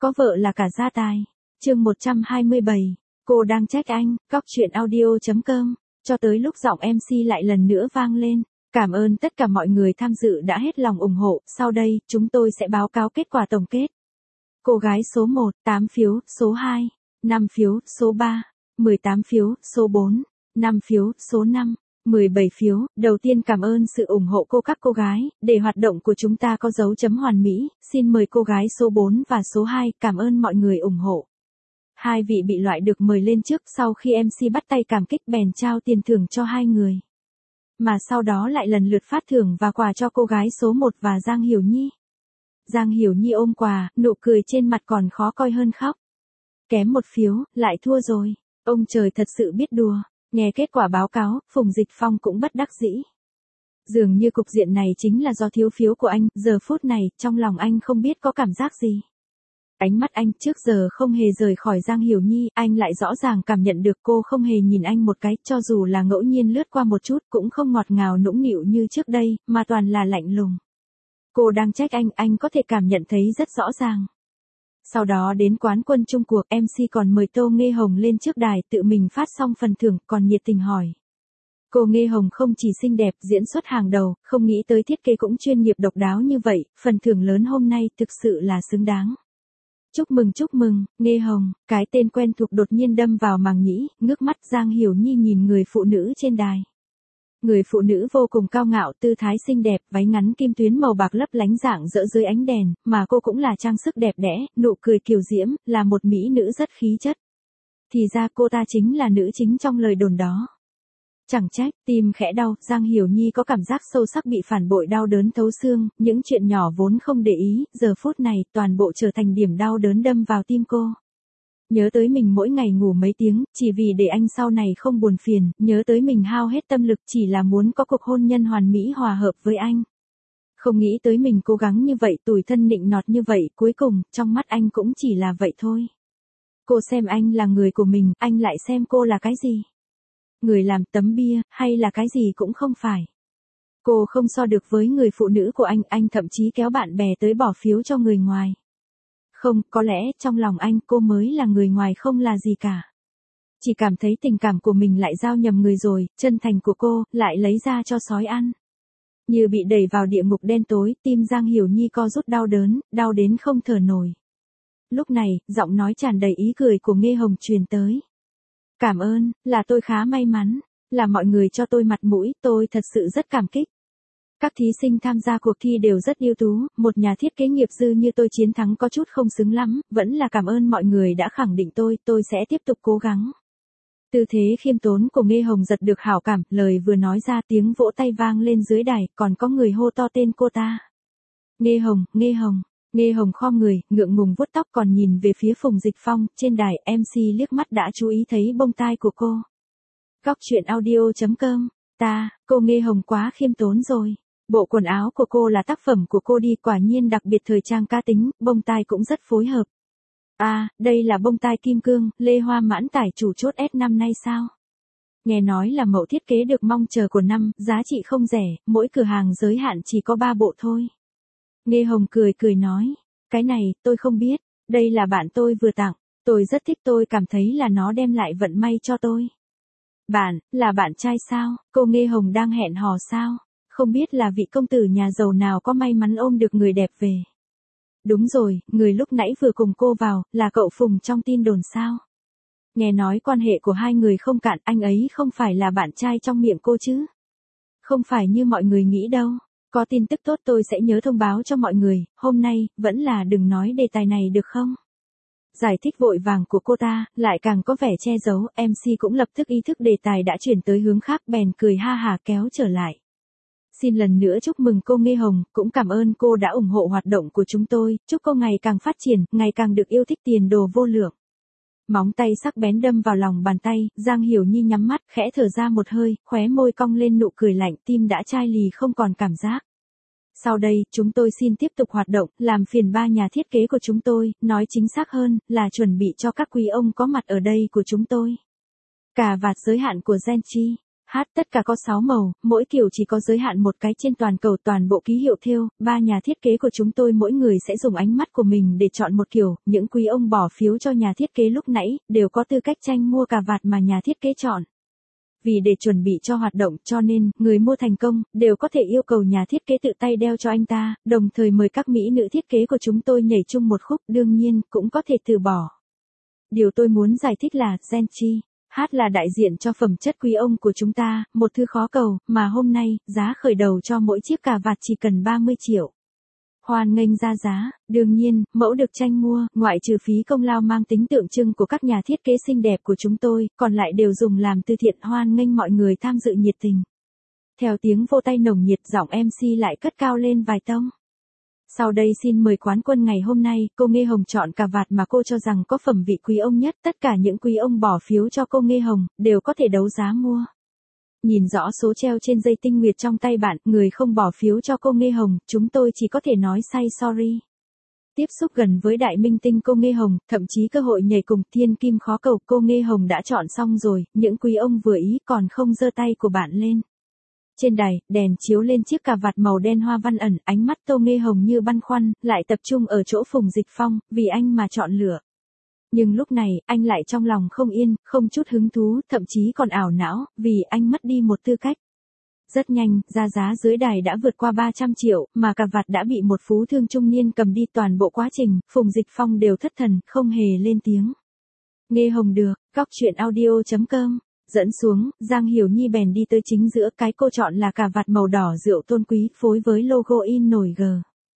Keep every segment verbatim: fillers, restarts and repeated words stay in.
có vợ là cả gia tài. Chương một trăm hai mươi bảy, cô đang trách anh, góc truyện audio chấm com, cho tới lúc giọng em xê lại lần nữa vang lên. Cảm ơn tất cả mọi người tham dự đã hết lòng ủng hộ, sau đây, chúng tôi sẽ báo cáo kết quả tổng kết. Cô gái số một, tám phiếu, số hai, năm phiếu, số ba, mười tám phiếu, số bốn, năm phiếu, số năm, mười bảy phiếu. Đầu tiên cảm ơn sự ủng hộ cô các cô gái, để hoạt động của chúng ta có dấu chấm hoàn mỹ, xin mời cô gái số bốn và số hai, cảm ơn mọi người ủng hộ. Hai vị bị loại được mời lên trước sau khi em xê bắt tay cảm kích bèn trao tiền thưởng cho hai người. Mà sau đó lại lần lượt phát thưởng và quà cho cô gái số một và Giang Hiểu Nhi. Giang Hiểu Nhi ôm quà, nụ cười trên mặt còn khó coi hơn khóc. Kém một phiếu, lại thua rồi. Ông trời thật sự biết đùa. Nghe kết quả báo cáo, Phùng Dịch Phong cũng bất đắc dĩ. Dường như cục diện này chính là do thiếu phiếu của anh, giờ phút này, trong lòng anh không biết có cảm giác gì. Ánh mắt anh trước giờ không hề rời khỏi Giang Hiểu Nhi, anh lại rõ ràng cảm nhận được cô không hề nhìn anh một cái, cho dù là ngẫu nhiên lướt qua một chút cũng không ngọt ngào nũng nịu như trước đây, mà toàn là lạnh lùng. Cô đang trách anh, anh có thể cảm nhận thấy rất rõ ràng. Sau đó đến quán quân chung cuộc, em xê còn mời Tô Nghê Hồng lên trước đài tự mình phát xong phần thưởng, còn nhiệt tình hỏi. Cô Nghê Hồng không chỉ xinh đẹp, diễn xuất hàng đầu, không nghĩ tới thiết kế cũng chuyên nghiệp độc đáo như vậy, phần thưởng lớn hôm nay thực sự là xứng đáng. Chúc mừng chúc mừng, Nghê Hồng, cái tên quen thuộc đột nhiên đâm vào màng nhĩ, ngước mắt Giang Hiểu Nhi nhìn người phụ nữ trên đài. Người phụ nữ vô cùng cao ngạo, tư thái xinh đẹp, váy ngắn kim tuyến màu bạc lấp lánh rạng rỡ dưới ánh đèn, mà cô cũng là trang sức đẹp đẽ, nụ cười kiều diễm, là một mỹ nữ rất khí chất. Thì ra cô ta chính là nữ chính trong lời đồn đó. Chẳng trách, tim khẽ đau, Giang Hiểu Nhi có cảm giác sâu sắc bị phản bội đau đớn thấu xương, những chuyện nhỏ vốn không để ý, giờ phút này toàn bộ trở thành điểm đau đớn đâm vào tim cô. Nhớ tới mình mỗi ngày ngủ mấy tiếng, chỉ vì để anh sau này không buồn phiền, nhớ tới mình hao hết tâm lực chỉ là muốn có cuộc hôn nhân hoàn mỹ hòa hợp với anh. Không nghĩ tới mình cố gắng như vậy, tủi thân nịnh nọt như vậy, cuối cùng, trong mắt anh cũng chỉ là vậy thôi. Cô xem anh là người của mình, anh lại xem cô là cái gì? Người làm tấm bia, hay là cái gì cũng không phải. Cô không so được với người phụ nữ của anh, anh thậm chí kéo bạn bè tới bỏ phiếu cho người ngoài. Không, có lẽ trong lòng anh cô mới là người ngoài không là gì cả. Chỉ cảm thấy tình cảm của mình lại giao nhầm người rồi, chân thành của cô, lại lấy ra cho sói ăn. Như bị đẩy vào địa ngục đen tối, tim Giang Hiểu Nhi co rút đau đớn, đau đến không thở nổi. Lúc này, giọng nói tràn đầy ý cười của Nghê Hồng truyền tới. Cảm ơn, là tôi khá may mắn, là mọi người cho tôi mặt mũi, tôi thật sự rất cảm kích. Các thí sinh tham gia cuộc thi đều rất ưu tú, một nhà thiết kế nghiệp dư như tôi chiến thắng có chút không xứng lắm, vẫn là cảm ơn mọi người đã khẳng định tôi, tôi sẽ tiếp tục cố gắng. Tư thế khiêm tốn của Nghê Hồng giật được hảo cảm, lời vừa nói ra tiếng vỗ tay vang lên dưới đài, còn có người hô to tên cô ta. Nghê Hồng, Nghê Hồng, Nghê Hồng khom người, ngượng ngùng vuốt tóc còn nhìn về phía Phùng Dịch Phong, trên đài, em xê liếc mắt đã chú ý thấy bông tai của cô. Góc truyện audio chấm com, ta, cô Nghê Hồng quá khiêm tốn rồi. Bộ quần áo của cô là tác phẩm của cô đi, quả nhiên đặc biệt thời trang cá tính, bông tai cũng rất phối hợp. À, đây là bông tai kim cương, Lê Hoa Mãn tải chủ chốt S năm nay sao? Nghe nói là mẫu thiết kế được mong chờ của năm, giá trị không rẻ, mỗi cửa hàng giới hạn chỉ có ba bộ thôi. Nghê Hồng cười cười nói, cái này, tôi không biết, đây là bạn tôi vừa tặng, tôi rất thích, tôi cảm thấy là nó đem lại vận may cho tôi. Bạn, là bạn trai sao, cô Nghê Hồng đang hẹn hò sao? Không biết là vị công tử nhà giàu nào có may mắn ôm được người đẹp về. Đúng rồi, người lúc nãy vừa cùng cô vào, là cậu Phùng trong tin đồn sao? Nghe nói quan hệ của hai người không cạn, anh ấy không phải là bạn trai trong miệng cô chứ? Không phải như mọi người nghĩ đâu. Có tin tức tốt tôi sẽ nhớ thông báo cho mọi người, hôm nay, vẫn là đừng nói đề tài này được không? Giải thích vội vàng của cô ta, lại càng có vẻ che giấu, em xê cũng lập tức ý thức đề tài đã chuyển tới hướng khác bèn cười ha hà kéo trở lại. Xin lần nữa chúc mừng cô Nghê Hồng, cũng cảm ơn cô đã ủng hộ hoạt động của chúng tôi, chúc cô ngày càng phát triển, ngày càng được yêu thích tiền đồ vô lượng. Móng tay sắc bén đâm vào lòng bàn tay, Giang Hiểu Nhi nhắm mắt, khẽ thở ra một hơi, khóe môi cong lên nụ cười lạnh, tim đã chai lì không còn cảm giác. Sau đây, chúng tôi xin tiếp tục hoạt động, làm phiền ba nhà thiết kế của chúng tôi, nói chính xác hơn, là chuẩn bị cho các quý ông có mặt ở đây của chúng tôi. Cà vạt giới hạn của Genchi. Hát tất cả có sáu màu, mỗi kiểu chỉ có giới hạn một cái trên toàn cầu, toàn bộ ký hiệu thêu, ba nhà thiết kế của chúng tôi mỗi người sẽ dùng ánh mắt của mình để chọn một kiểu, những quý ông bỏ phiếu cho nhà thiết kế lúc nãy, đều có tư cách tranh mua cà vạt mà nhà thiết kế chọn. Vì để chuẩn bị cho hoạt động cho nên, người mua thành công, đều có thể yêu cầu nhà thiết kế tự tay đeo cho anh ta, đồng thời mời các mỹ nữ thiết kế của chúng tôi nhảy chung một khúc, đương nhiên, cũng có thể từ bỏ. Điều tôi muốn giải thích là, Genchi, hát là đại diện cho phẩm chất quý ông của chúng ta, một thứ khó cầu, mà hôm nay, giá khởi đầu cho mỗi chiếc cà vạt chỉ cần ba mươi triệu. Hoan nghênh ra giá, đương nhiên, mẫu được tranh mua, ngoại trừ phí công lao mang tính tượng trưng của các nhà thiết kế xinh đẹp của chúng tôi, còn lại đều dùng làm từ thiện. Hoan nghênh mọi người tham dự nhiệt tình. Theo tiếng vô tay nồng nhiệt, giọng em xê lại cất cao lên vài tông. Sau đây xin mời quán quân ngày hôm nay, cô Nghê Hồng chọn cà vạt mà cô cho rằng có phẩm vị quý ông nhất, tất cả những quý ông bỏ phiếu cho cô Nghê Hồng, đều có thể đấu giá mua. Nhìn rõ số treo trên dây tinh nguyệt trong tay bạn, người không bỏ phiếu cho cô Nghê Hồng, chúng tôi chỉ có thể nói say sorry. Tiếp xúc gần với đại minh tinh cô Nghê Hồng, thậm chí cơ hội nhảy cùng thiên kim khó cầu, cô Nghê Hồng đã chọn xong rồi, những quý ông vừa ý còn không giơ tay của bạn lên. Trên đài, đèn chiếu lên chiếc cà vạt màu đen hoa văn ẩn, ánh mắt Tô Nghê Hồng như băn khoăn, lại tập trung ở chỗ Phùng Dịch Phong, vì anh mà chọn lựa. Nhưng lúc này, anh lại trong lòng không yên, không chút hứng thú, thậm chí còn ảo não, vì anh mất đi một tư cách. Rất nhanh, ra giá dưới đài đã vượt qua ba trăm triệu, mà cà vạt đã bị một phú thương trung niên cầm đi. Toàn bộ quá trình, Phùng Dịch Phong đều thất thần, không hề lên tiếng. Nghê Hồng được, cóc truyện audio chấm com. Dẫn xuống, Giang Hiểu Nhi bèn đi tới chính giữa, cái cô chọn là cà vạt màu đỏ rượu tôn quý, phối với logo in nổi G.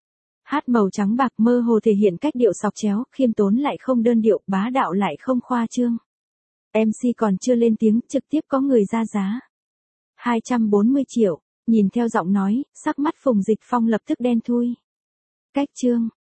Hát màu trắng bạc, mơ hồ thể hiện cách điệu sọc chéo, khiêm tốn lại không đơn điệu, bá đạo lại không khoa trương. em xê còn chưa lên tiếng, trực tiếp có người ra giá. hai trăm bốn mươi triệu, nhìn theo giọng nói, sắc mắt Phùng Dịch Phong lập tức đen thui. Cách chương.